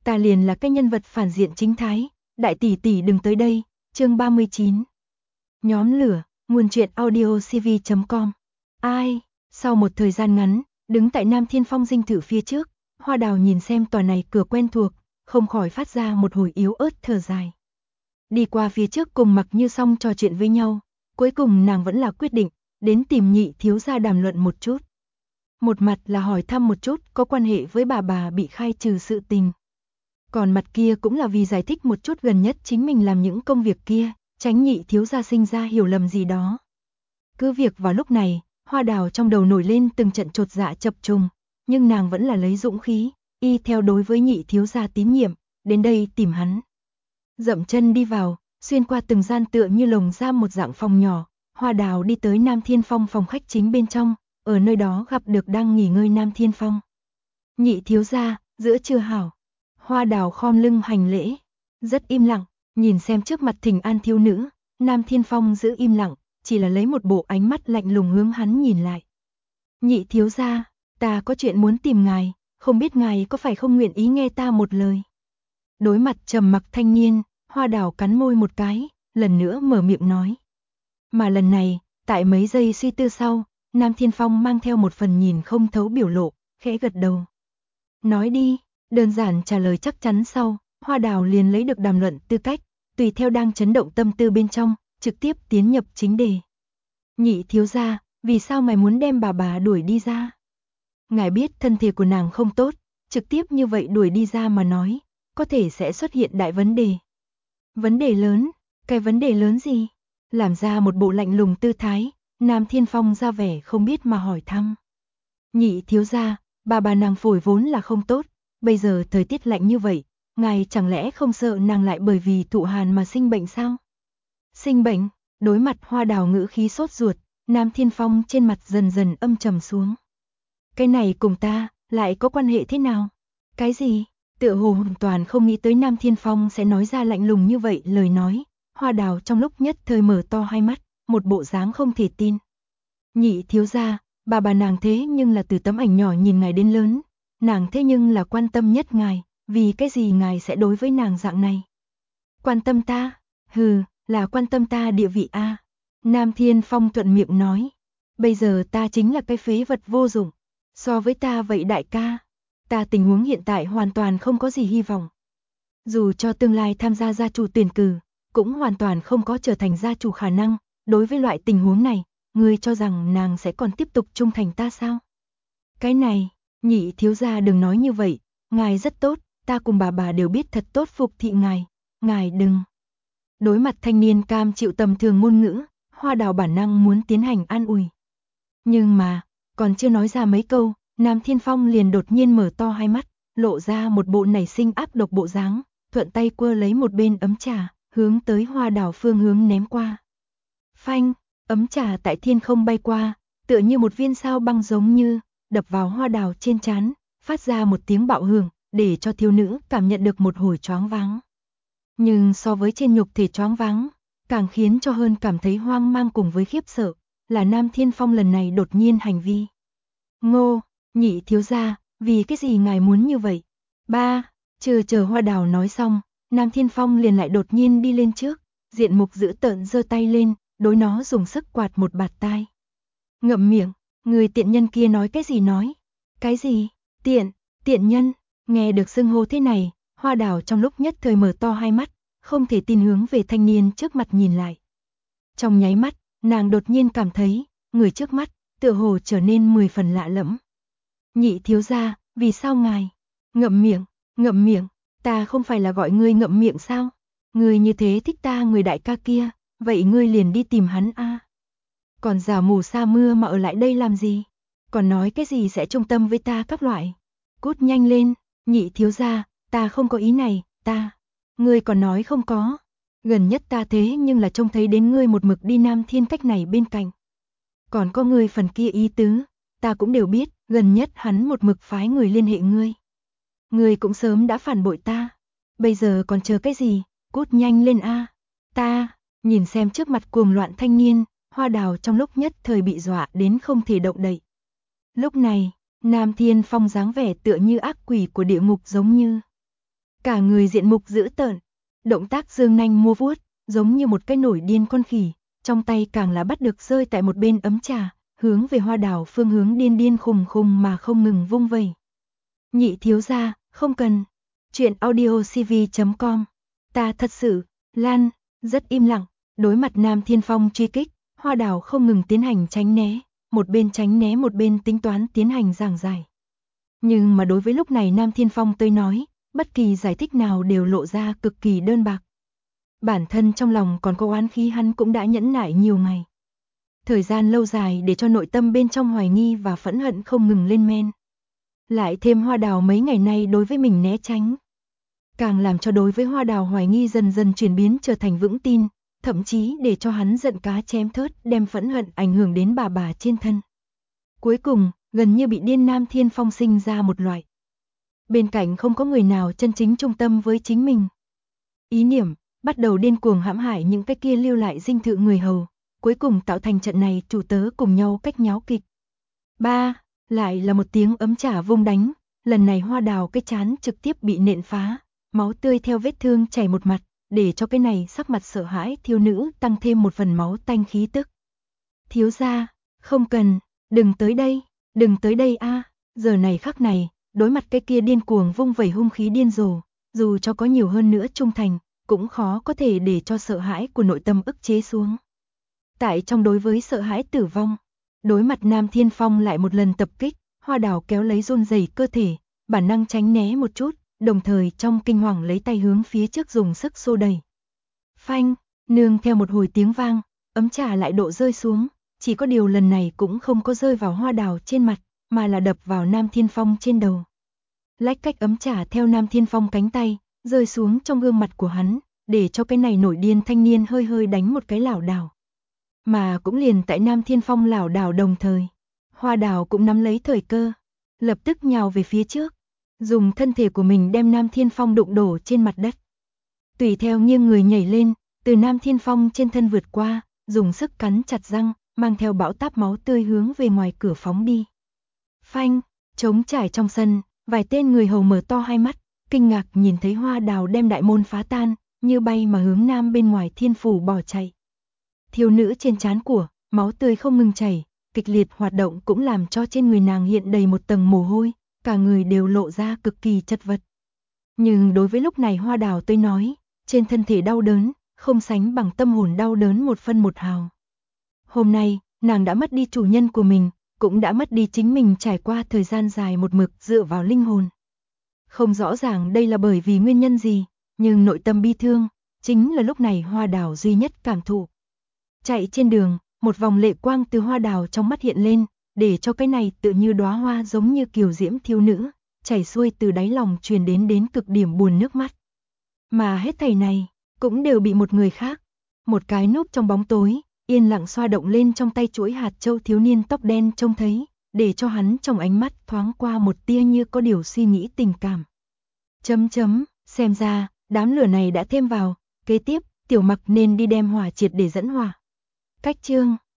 ta liền là cái nhân vật phản diện chính thái, đại tỷ tỷ đừng tới đây. Chương 39. Nhóm lửa, nguồn truyện audiocv.com. Ai? Sau một thời gian ngắn, đứng tại Nam Thiên Phong dinh thự phía trước, Hoa Đào nhìn xem tòa này cửa quen thuộc, không khỏi phát ra một hồi yếu ớt thở dài. Đi qua phía trước cùng Mặc Như Song trò chuyện với nhau, cuối cùng nàng vẫn là quyết định đến tìm Nhị thiếu gia đàm luận một chút. Một mặt là hỏi thăm một chút có quan hệ với bà bị khai trừ sự tình. Còn mặt kia cũng là vì giải thích một chút gần nhất chính mình làm những công việc kia, tránh Nhị thiếu gia sinh ra hiểu lầm gì đó. Cứ việc vào lúc này, Hoa Đào trong đầu nổi lên từng trận chột dạ chập trùng, nhưng nàng vẫn là lấy dũng khí, y theo đối với Nhị thiếu gia tín nhiệm, đến đây tìm hắn. Dậm chân đi vào, xuyên qua từng gian tựa như lồng giam một dạng phòng nhỏ, Hoa Đào đi tới Nam Thiên Phong phòng khách chính bên trong, ở nơi đó gặp được đang nghỉ ngơi Nam Thiên Phong. Nhị thiếu gia, giữa trưa hảo. Hoa Đào khom lưng hành lễ, rất im lặng, nhìn xem trước mặt thỉnh an thiếu nữ, Nam Thiên Phong giữ im lặng, chỉ là lấy một bộ ánh mắt lạnh lùng hướng hắn nhìn lại. Nhị thiếu gia, ta có chuyện muốn tìm ngài, không biết ngài có phải không nguyện ý nghe ta một lời. Đối mặt trầm mặc thanh niên, Hoa Đào cắn môi một cái, lần nữa mở miệng nói. Mà lần này, tại mấy giây suy tư sau, Nam Thiên Phong mang theo một phần nhìn không thấu biểu lộ, khẽ gật đầu. Nói đi, đơn giản trả lời chắc chắn sau, Hoa Đào liền lấy được đàm luận tư cách, tùy theo đang chấn động tâm tư bên trong, trực tiếp tiến nhập chính đề. Nhị thiếu gia, vì sao mày muốn đem bà đuổi đi ra? Ngài biết thân thể của nàng không tốt, trực tiếp như vậy đuổi đi ra mà nói, có thể sẽ xuất hiện đại vấn đề. Vấn đề lớn? Cái vấn đề lớn gì? Làm ra một bộ lạnh lùng tư thái, Nam Thiên Phong ra vẻ không biết mà hỏi thăm. Nhị thiếu gia, bà nàng phổi vốn là không tốt, bây giờ thời tiết lạnh như vậy, ngài chẳng lẽ không sợ nàng lại bởi vì thụ hàn mà sinh bệnh sao? Sinh bệnh? Đối mặt Hoa Đào ngữ khí sốt ruột, Nam Thiên Phong trên mặt dần dần âm trầm xuống. Cái này cùng ta, lại có quan hệ thế nào? Cái gì? Tựa hồ hoàn toàn không nghĩ tới Nam Thiên Phong sẽ nói ra lạnh lùng như vậy lời nói. Hoa Đào trong lúc nhất thời mở to hai mắt, một bộ dáng không thể tin. Nhị thiếu gia, bà nàng thế nhưng là từ tấm ảnh nhỏ nhìn ngài đến lớn, nàng thế nhưng là quan tâm nhất ngài, vì cái gì ngài sẽ đối với nàng dạng này? Quan tâm ta? Hừ, là quan tâm ta địa vị a. Nam Thiên Phong thuận miệng nói, bây giờ ta chính là cái phế vật vô dụng, so với ta vậy đại ca, ta tình huống hiện tại hoàn toàn không có gì hy vọng. Dù cho tương lai tham gia gia chủ tuyển cử, cũng hoàn toàn không có trở thành gia chủ khả năng, đối với loại tình huống này, ngươi cho rằng nàng sẽ còn tiếp tục trung thành ta sao? Cái này, nhị thiếu gia đừng nói như vậy, ngài rất tốt, ta cùng bà đều biết thật tốt phục thị ngài đừng. Đối mặt thanh niên cam chịu tầm thường ngôn ngữ, Hoa Đào bản năng muốn tiến hành an ủi. Nhưng mà, còn chưa nói ra mấy câu, Nam Thiên Phong liền đột nhiên mở to hai mắt, lộ ra một bộ nảy sinh ác độc bộ dáng, thuận tay quơ lấy một bên ấm trà, hướng tới Hoa Đào phương hướng ném qua. Phanh, ấm trà tại thiên không bay qua, tựa như một viên sao băng giống như, đập vào Hoa Đào trên trán, phát ra một tiếng bạo hưởng, để cho thiếu nữ cảm nhận được một hồi choáng váng. Nhưng so với trên nhục thể choáng váng, càng khiến cho hơn cảm thấy hoang mang cùng với khiếp sợ, là Nam Thiên Phong lần này đột nhiên hành vi. Ngô, nhị thiếu gia, vì cái gì ngài muốn như vậy? Chờ Hoa Đào nói xong, Nam Thiên Phong liền lại đột nhiên đi lên trước, diện mục dữ tợn giơ tay lên, đối nó dùng sức quạt một bạt tai. Ngậm miệng, người tiện nhân kia nói cái gì nói? Cái gì? Tiện nhân, nghe được xưng hô thế này, Hoa Đào trong lúc nhất thời mở to hai mắt, không thể tin hướng về thanh niên trước mặt nhìn lại. Trong nháy mắt, nàng đột nhiên cảm thấy, người trước mắt, tựa hồ trở nên 10 phần lạ lẫm. Nhị thiếu gia, vì sao ngài? Ngậm miệng, ta không phải là gọi ngươi ngậm miệng sao? Ngươi như thế thích ta người đại ca kia, vậy ngươi liền đi tìm hắn a. Còn giả mù sa mưa mà ở lại đây làm gì? Còn nói cái gì sẽ trung tâm với ta các loại? Cút nhanh lên, nhị thiếu gia, ta không có ý này, ngươi còn nói không có. Gần nhất ta thế nhưng là trông thấy đến ngươi một mực đi Nam Thiên Cách này bên cạnh. Còn có ngươi phần kia ý tứ, ta cũng đều biết, gần nhất hắn một mực phái người liên hệ ngươi. Ngươi cũng sớm đã phản bội ta, bây giờ còn chờ cái gì, cút nhanh lên a. Nhìn xem trước mặt cuồng loạn thanh niên, Hoa Đào trong lúc nhất thời bị dọa đến không thể động đậy. Lúc này, Nam Thiên Phong dáng vẻ tựa như ác quỷ của địa ngục giống như. cả người diện mục dữ tợn, động tác dương nanh múa vuốt, giống như một cái nổi điên con khỉ, trong tay càng là bắt được rơi tại một bên ấm trà, hướng về Hoa Đào phương hướng điên điên khùng khùng mà không ngừng vung vẩy. Nhị thiếu gia, không cần. Chuyện audiocv.com. Ta thật sự, Lan, rất im lặng, đối mặt Nam Thiên Phong truy kích, Hoa Đào không ngừng tiến hành tránh né, một bên tránh né một bên tính toán tiến hành giảng giải. Nhưng mà đối với lúc này Nam Thiên Phong tới nói, bất kỳ giải thích nào đều lộ ra cực kỳ đơn bạc. Bản thân trong lòng còn có oán khí hắn cũng đã nhẫn nại nhiều ngày. Thời gian lâu dài để cho nội tâm bên trong hoài nghi và phẫn hận không ngừng lên men. Lại thêm Hoa Đào mấy ngày nay đối với mình né tránh. Càng làm cho đối với Hoa Đào hoài nghi dần dần chuyển biến trở thành vững tin, thậm chí để cho hắn giận cá chém thớt đem phẫn hận ảnh hưởng đến bà trên thân. Cuối cùng, gần như bị điên Nam Thiên Phong sinh ra một loại. Bên cạnh không có người nào chân chính trung tâm với chính mình. Ý niệm, bắt đầu điên cuồng hãm hại những cái kia lưu lại dinh thự người hầu, cuối cùng tạo thành trận này chủ tớ cùng nhau cách nháo kịch. Lại là một tiếng ấm trà vung đánh, lần này Hoa Đào cái trán trực tiếp bị nện phá, máu tươi theo vết thương chảy một mặt, để cho cái này sắc mặt sợ hãi thiếu nữ tăng thêm một phần máu tanh khí tức. Thiếu gia, không cần, đừng tới đây a. Giờ này khắc này, đối mặt cái kia điên cuồng vung vẩy hung khí điên rồ, dù cho có nhiều hơn nữa trung thành, cũng khó có thể để cho sợ hãi của nội tâm ức chế xuống. Tại trong đối với sợ hãi tử vong, đối mặt Nam Thiên Phong lại một lần tập kích, Hoa Đào kéo lấy run rẩy cơ thể, bản năng tránh né một chút, đồng thời trong kinh hoàng lấy tay hướng phía trước dùng sức xô đẩy. Phanh, nương theo một hồi tiếng vang, ấm trà lại đổ rơi xuống, chỉ có điều lần này cũng không có rơi vào Hoa Đào trên mặt, mà là đập vào Nam Thiên Phong trên đầu. Lách cách ấm trà theo Nam Thiên Phong cánh tay, rơi xuống trong gương mặt của hắn, để cho cái này nổi điên thanh niên hơi hơi đánh một cái lảo đảo. Mà cũng liền tại Nam Thiên Phong lảo đảo đồng thời, Hoa Đào cũng nắm lấy thời cơ, lập tức nhào về phía trước, dùng thân thể của mình đem Nam Thiên Phong đụng đổ trên mặt đất. Tùy theo nghiêng người nhảy lên, từ Nam Thiên Phong trên thân vượt qua, dùng sức cắn chặt răng, mang theo bão táp máu tươi hướng về ngoài cửa phóng đi. Phanh, trống trải trong sân, vài tên người hầu mở to hai mắt, kinh ngạc nhìn thấy Hoa Đào đem đại môn phá tan, như bay mà hướng nam bên ngoài thiên phủ bỏ chạy. Thiếu nữ trên trán của, máu tươi không ngừng chảy, kịch liệt hoạt động cũng làm cho trên người nàng hiện đầy một tầng mồ hôi, cả người đều lộ ra cực kỳ chật vật. Nhưng đối với lúc này Hoa Đào tới nói, trên thân thể đau đớn, không sánh bằng tâm hồn đau đớn một phân một hào. Hôm nay, nàng đã mất đi chủ nhân của mình, cũng đã mất đi chính mình trải qua thời gian dài một mực dựa vào linh hồn. Không rõ ràng đây là bởi vì nguyên nhân gì, nhưng nội tâm bi thương, chính là lúc này Hoa Đào duy nhất cảm thụ. Chạy trên đường, một vòng lệ quang từ Hoa Đào trong mắt hiện lên, để cho cái này tự như đóa hoa giống như kiều diễm thiếu nữ, chảy xuôi từ đáy lòng truyền đến cực điểm buồn nước mắt. Mà hết thảy này, cũng đều bị một người khác, một cái núp trong bóng tối, yên lặng xoa động lên trong tay chuỗi hạt châu thiếu niên tóc đen trông thấy, để cho hắn trong ánh mắt thoáng qua một tia như có điều suy nghĩ tình cảm. Xem ra, đám lửa này đã thêm vào, kế tiếp, Tiểu Mặc nên đi đem hỏa triệt để dẫn hỏa. Cách chương